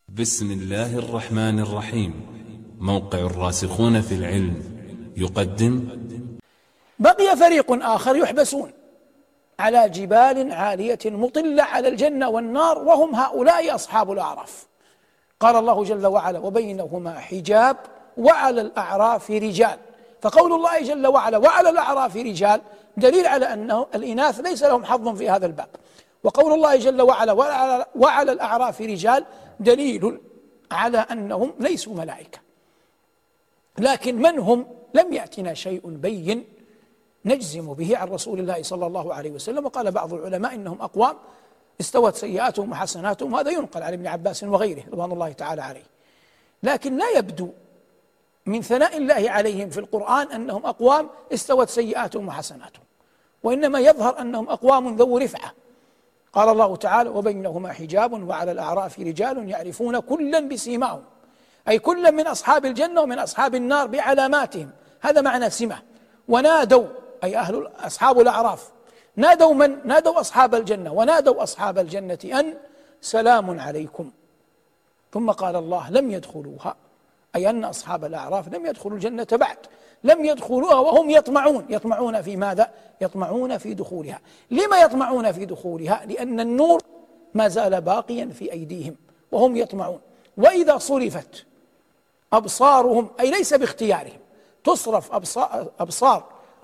بسم الله الرحمن الرحيم. موقع الراسخون في العلم يقدم. بقي فريق آخر يحبسون على جبال عالية مطلة على الجنة والنار، وهم هؤلاء أصحاب الأعراف. قال الله جل وعلا: وبينهما حجاب وعلى الأعراف رجال. فقول الله جل وعلا وعلى الأعراف رجال دليل على أن الإناث ليس لهم حظ في هذا الباب، وقول الله جل وعلا وعلى الأعراف رجال دليل على أنهم ليسوا ملائكة. لكن من هم؟ لم يأتنا شيء بين نجزم به عن رسول الله صلى الله عليه وسلم. وقال بعض العلماء إنهم أقوام استوت سيئاتهم وحسناتهم، وهذا ينقل عن ابن عباس وغيره رضوان الله تعالى عليه. لكن لا يبدو من ثناء الله عليهم في القرآن أنهم أقوام استوت سيئاتهم وحسناتهم، وإنما يظهر أنهم أقوام ذو رفعة. قال الله تعالى: وبينهما حجاب وعلى الأعراف رجال يعرفون كلا بسيماهم، أي كلا من أصحاب الجنة ومن أصحاب النار بعلاماتهم، هذا معنى سمة. ونادوا، أي أصحاب الأعراف نادوا من؟ نادوا أصحاب الجنة، ونادوا أصحاب الجنة أن سلام عليكم. ثم قال الله: لم يدخلوها، أي أن أصحاب الأعراف لم يدخلوا الجنة بعد، لم يدخلوها وهم يطمعون. يطمعون في ماذا؟ يطمعون في دخولها. لما يطمعون في دخولها؟ لأن النور ما زال باقيا في أيديهم وهم يطمعون. وإذا صرفت أبصارهم، أي ليس باختيارهم، تصرف أبصار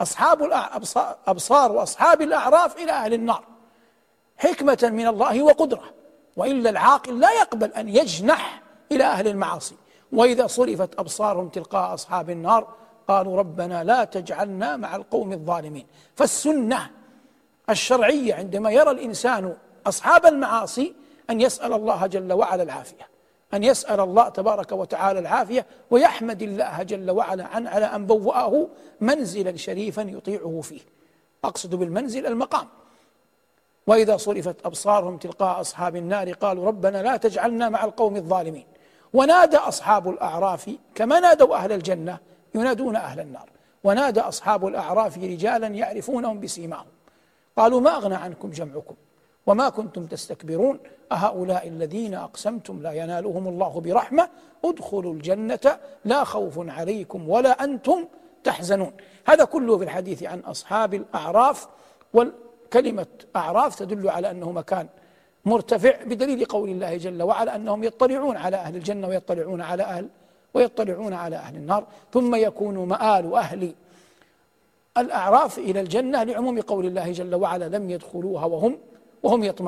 أبصار وأصحاب الأعراف إلى أهل النار حكمة من الله وقدرة، وإلا العاقل لا يقبل أن يجنح إلى أهل المعاصي. وإذا صرفت أبصارهم تلقاء أصحاب النار قالوا ربنا لا تجعلنا مع القوم الظالمين. فالسنة الشرعية عندما يرى الإنسان أصحاب المعاصي أن يسأل الله جل وعلا العافية، أن يسأل الله تبارك وتعالى العافية، ويحمد الله جل وعلا على أن بوأه منزلا شريفا يطيعه فيه. أقصد بالمنزل المقام. وإذا صرفت أبصارهم تلقاء أصحاب النار قالوا ربنا لا تجعلنا مع القوم الظالمين. ونادى أصحاب الأعراف كما نادوا أهل الجنة ينادون أهل النار. ونادى أصحاب الأعراف رجالا يعرفونهم بسيماهم قالوا ما أغنى عنكم جمعكم وما كنتم تستكبرون أهؤلاء الذين أقسمتم لا ينالهم الله برحمة ادخلوا الجنة لا خوف عليكم ولا أنتم تحزنون. هذا كله في الحديث عن أصحاب الأعراف. والكلمة أعراف تدل على أنه مكان مرتفع، بدليل قول الله جل وعلا أنهم يطلعون على أهل الجنة ويطلعون على أهل النار، ثم يكون مآل أهل الأعراف إلى الجنة، لعموم قول الله جل وعلا لم يدخلوها وهم يطمعون.